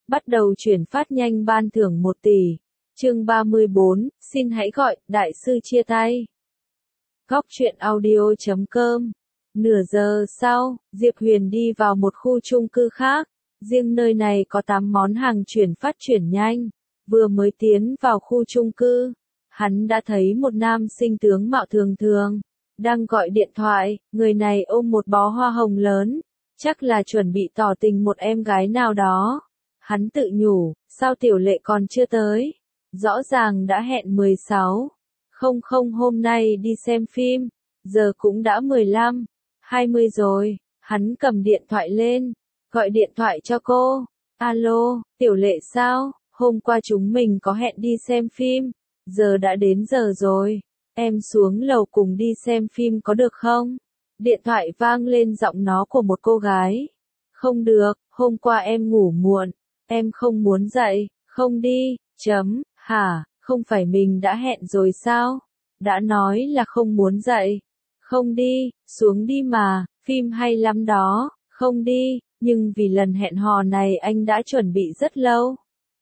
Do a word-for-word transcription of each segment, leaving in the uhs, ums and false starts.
Bắt đầu chuyển phát nhanh ban thưởng một tỷ. Chương ba mươi bốn, xin hãy gọi, đại sư chia tay. Góc truyện audio chấm com. Nửa giờ sau, Diệp Huyền đi vào một khu chung cư khác. Riêng nơi này có tám món hàng chuyển phát chuyển nhanh. Vừa mới tiến vào khu chung cư, hắn đã thấy một nam sinh tướng mạo thường thường, đang gọi điện thoại, người này ôm một bó hoa hồng lớn, chắc là chuẩn bị tỏ tình một em gái nào đó. Hắn tự nhủ, sao tiểu lệ còn chưa tới? Rõ ràng đã hẹn mười sáu. Không không hôm nay đi xem phim, giờ cũng đã mười lăm, hai mươi rồi. Hắn cầm điện thoại lên, gọi điện thoại cho cô. Alo, tiểu lệ sao? Hôm qua chúng mình có hẹn đi xem phim, giờ đã đến giờ rồi. Em xuống lầu cùng đi xem phim có được không? Điện thoại vang lên giọng nó của một cô gái. Không được, hôm qua em ngủ muộn, em không muốn dậy, không đi, chấm, hả, không phải mình đã hẹn rồi sao? Đã nói là không muốn dậy. Không đi, xuống đi mà, phim hay lắm đó, không đi, nhưng vì lần hẹn hò này anh đã chuẩn bị rất lâu.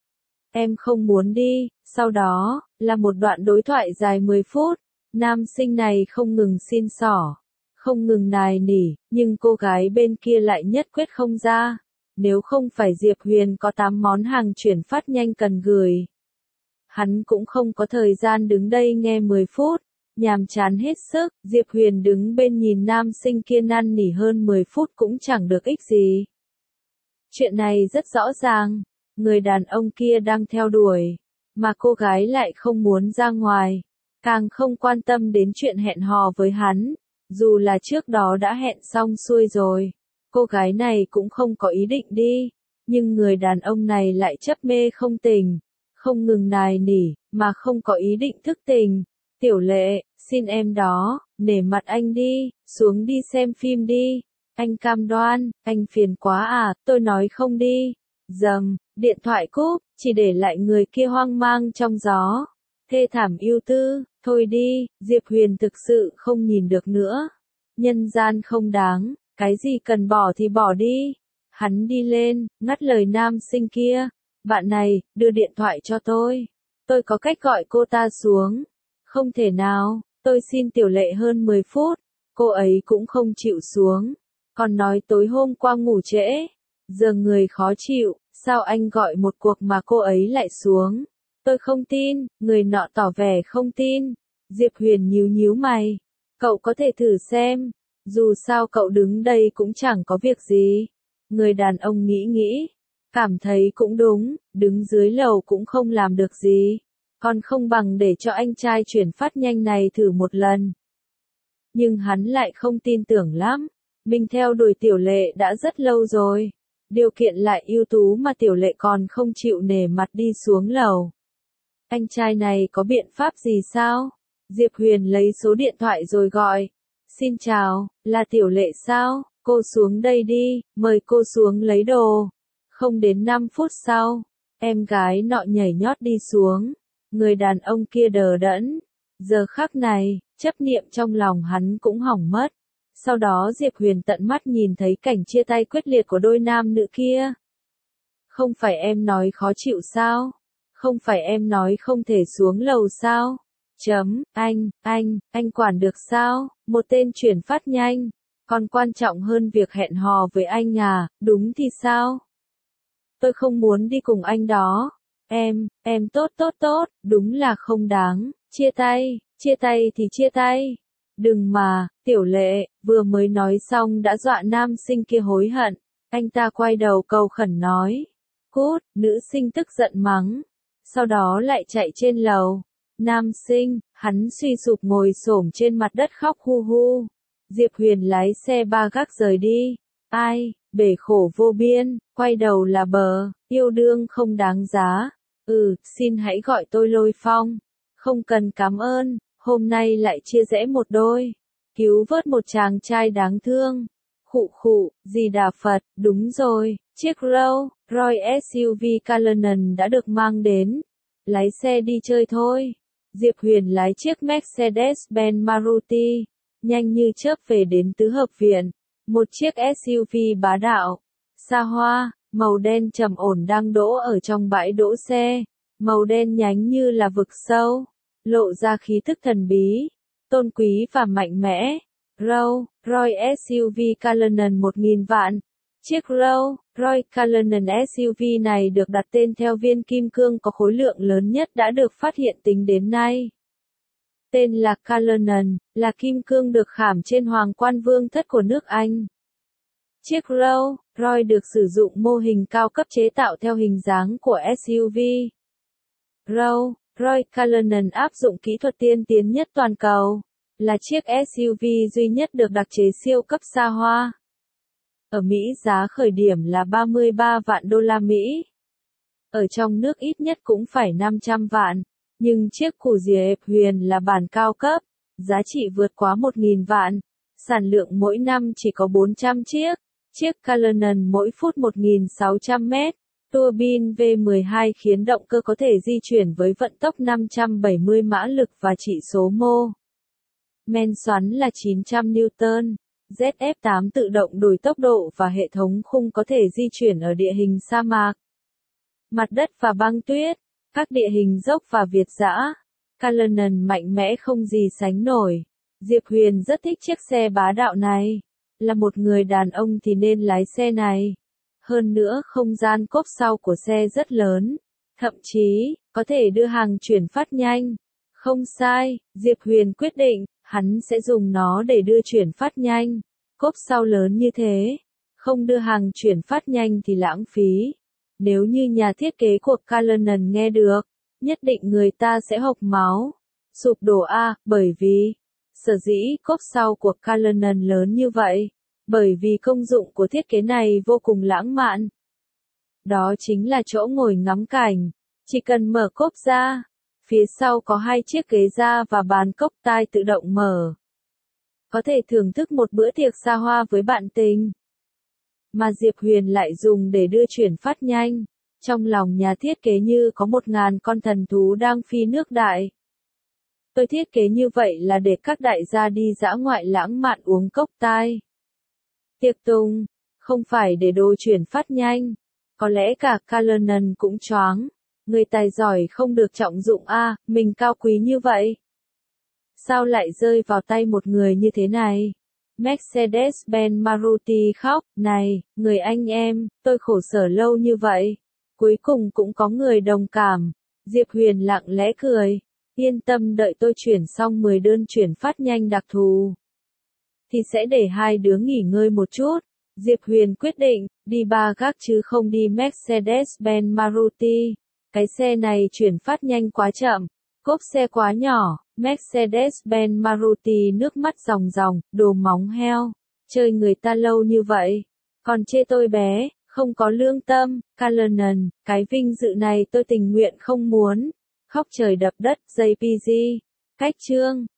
Em không muốn đi, sau đó, là một đoạn đối thoại dài mười phút, nam sinh này không ngừng xin xỏ, không ngừng nài nỉ, nhưng cô gái bên kia lại nhất quyết không ra. Nếu không phải Diệp Huyền có tám món hàng chuyển phát nhanh cần gửi, hắn cũng không có thời gian đứng đây nghe mười phút, nhàm chán hết sức. Diệp Huyền đứng bên nhìn nam sinh kia năn nỉ hơn mười phút cũng chẳng được ích gì. Chuyện này rất rõ ràng, người đàn ông kia đang theo đuổi, mà cô gái lại không muốn ra ngoài, càng không quan tâm đến chuyện hẹn hò với hắn, dù là trước đó đã hẹn xong xuôi rồi. Cô gái này cũng không có ý định đi, nhưng người đàn ông này lại chấp mê không tình, không ngừng nài nỉ, mà không có ý định thức tình. Tiểu lệ, xin em đó, nể mặt anh đi, xuống đi xem phim đi. Anh cam đoan, anh phiền quá à, tôi nói không đi. Dầm, điện thoại cúp, chỉ để lại người kia hoang mang trong gió. Thê thảm ưu tư, thôi đi, Diệp Huyền thực sự không nhìn được nữa. Nhân gian không đáng, cái gì cần bỏ thì bỏ đi. Hắn đi lên, ngắt lời nam sinh kia. Bạn này, đưa điện thoại cho tôi. Tôi có cách gọi cô ta xuống. Không thể nào, tôi xin tiểu lệ hơn mười phút. Cô ấy cũng không chịu xuống. Còn nói tối hôm qua ngủ trễ. Giờ người khó chịu, sao anh gọi một cuộc mà cô ấy lại xuống? Tôi không tin, người nọ tỏ vẻ không tin. Diệp Huyền nhíu nhíu mày. Cậu có thể thử xem. Dù sao cậu đứng đây cũng chẳng có việc gì. Người đàn ông nghĩ nghĩ. Cảm thấy cũng đúng, đứng dưới lầu cũng không làm được gì. Còn không bằng để cho anh trai chuyển phát nhanh này thử một lần. Nhưng hắn lại không tin tưởng lắm. Mình theo đuổi tiểu lệ đã rất lâu rồi. Điều kiện lại ưu tú mà tiểu lệ còn không chịu nể mặt đi xuống lầu. Anh trai này có biện pháp gì sao? Diệp Huyền lấy số điện thoại rồi gọi. Xin chào, là tiểu lệ sao? Cô xuống đây đi, mời cô xuống lấy đồ. Không đến năm phút sau, em gái nọ nhảy nhót đi xuống. Người đàn ông kia đờ đẫn. Giờ khắc này, chấp niệm trong lòng hắn cũng hỏng mất. Sau đó Diệp Huyền tận mắt nhìn thấy cảnh chia tay quyết liệt của đôi nam nữ kia. Không phải em nói khó chịu sao? Không phải em nói không thể xuống lầu sao? Chấm, anh, anh, anh quản được sao? Một tên chuyển phát nhanh. Còn quan trọng hơn việc hẹn hò với anh à, đúng thì sao? Tôi không muốn đi cùng anh đó. Em, em tốt tốt tốt, đúng là không đáng. Chia tay, chia tay thì chia tay. Đừng mà, tiểu lệ, vừa mới nói xong đã dọa nam sinh kia hối hận. Anh ta quay đầu cầu khẩn nói. Cút, nữ sinh tức giận mắng. Sau đó lại chạy trên lầu. Nam sinh, hắn suy sụp ngồi xổm trên mặt đất khóc hu hu. Diệp Huyền lái xe ba gác rời đi. Ai, bể khổ vô biên, quay đầu là bờ, yêu đương không đáng giá. Ừ, xin hãy gọi tôi Lôi Phong. Không cần cảm ơn, hôm nay lại chia rẽ một đôi. Cứu vớt một chàng trai đáng thương. Khụ khụ, gì Đà Phật, đúng rồi, chiếc Rolls Royce ét u vê Cullinan đã được mang đến. Lái xe đi chơi thôi. Diệp Huyền lái chiếc Mercedes-Benz Maruti, nhanh như chớp về đến tứ hợp viện. Một chiếc ét u vê bá đạo, xa hoa, màu đen trầm ổn đang đỗ ở trong bãi đỗ xe, màu đen nhánh như là vực sâu, lộ ra khí tức thần bí, tôn quý và mạnh mẽ. Rolls Royce ét u vê Cullinan một nghìn vạn. Chiếc Rolls Royce Cullinan ét u vê này được đặt tên theo viên kim cương có khối lượng lớn nhất đã được phát hiện tính đến nay. Tên là Cullinan, là kim cương được khảm trên hoàng quan vương thất của nước Anh. Chiếc Rolls Royce được sử dụng mô hình cao cấp chế tạo theo hình dáng của ét u vê. Rolls Royce Cullinan áp dụng kỹ thuật tiên tiến nhất toàn cầu, là chiếc ét u vê duy nhất được đặc chế siêu cấp xa hoa. Ở Mỹ giá khởi điểm là ba mươi ba vạn đô la Mỹ. Ở trong nước ít nhất cũng phải năm trăm vạn, nhưng chiếc củ Diệp Huyền là bản cao cấp, giá trị vượt quá một nghìn vạn, sản lượng mỗi năm chỉ có bốn trăm chiếc, chiếc Cullinan mỗi phút một nghìn sáu trăm mét, tua bin V mười hai khiến động cơ có thể di chuyển với vận tốc năm trăm bảy mươi mã lực và chỉ số mô men xoắn là chín trăm Newton. Z F tám tự động đổi tốc độ và hệ thống khung có thể di chuyển ở địa hình sa mạc, mặt đất và băng tuyết, các địa hình dốc và việt dã. Cullinan mạnh mẽ không gì sánh nổi. Diệp Huyền rất thích chiếc xe bá đạo này. Là một người đàn ông thì nên lái xe này. Hơn nữa không gian cốp sau của xe rất lớn. Thậm chí, có thể đưa hàng chuyển phát nhanh. Không sai, Diệp Huyền quyết định, hắn sẽ dùng nó để đưa chuyển phát nhanh. Cốp sau lớn như thế, không đưa hàng chuyển phát nhanh thì lãng phí. Nếu như nhà thiết kế của Cullinan nghe được, nhất định người ta sẽ hộc máu, sụp đổ a, bởi vì, sở dĩ cốp sau của Cullinan lớn như vậy, bởi vì công dụng của thiết kế này vô cùng lãng mạn. Đó chính là chỗ ngồi ngắm cảnh, chỉ cần mở cốp ra, phía sau có hai chiếc ghế da và bàn cốc tai tự động mở. Có thể thưởng thức một bữa tiệc xa hoa với bạn tình. Mà Diệp Huyền lại dùng để đưa chuyển phát nhanh. Trong lòng nhà thiết kế như có một ngàn con thần thú đang phi nước đại. Tôi thiết kế như vậy là để các đại gia đi dã ngoại lãng mạn uống cốc tai. Tiệc tùng, không phải để đồ chuyển phát nhanh. Có lẽ cả Cullinan cũng choáng. Người tài giỏi không được trọng dụng a, à, mình cao quý như vậy. Sao lại rơi vào tay một người như thế này? Mercedes-Benz Maruti khóc, này, người anh em, tôi khổ sở lâu như vậy. Cuối cùng cũng có người đồng cảm. Diệp Huyền lặng lẽ cười. Yên tâm, đợi tôi chuyển xong mười đơn chuyển phát nhanh đặc thù, thì sẽ để hai đứa nghỉ ngơi một chút. Diệp Huyền quyết định, đi ba gác chứ không đi Mercedes-Benz Maruti. Cái xe này chuyển phát nhanh quá chậm, cốp xe quá nhỏ. Mercedes-Benz Maruti nước mắt ròng ròng, đồ móng heo. Chơi người ta lâu như vậy, còn chê tôi bé, không có lương tâm. Cullinan, cái vinh dự này tôi tình nguyện không muốn. Khóc trời đập đất, gi pê giê. Cách chương.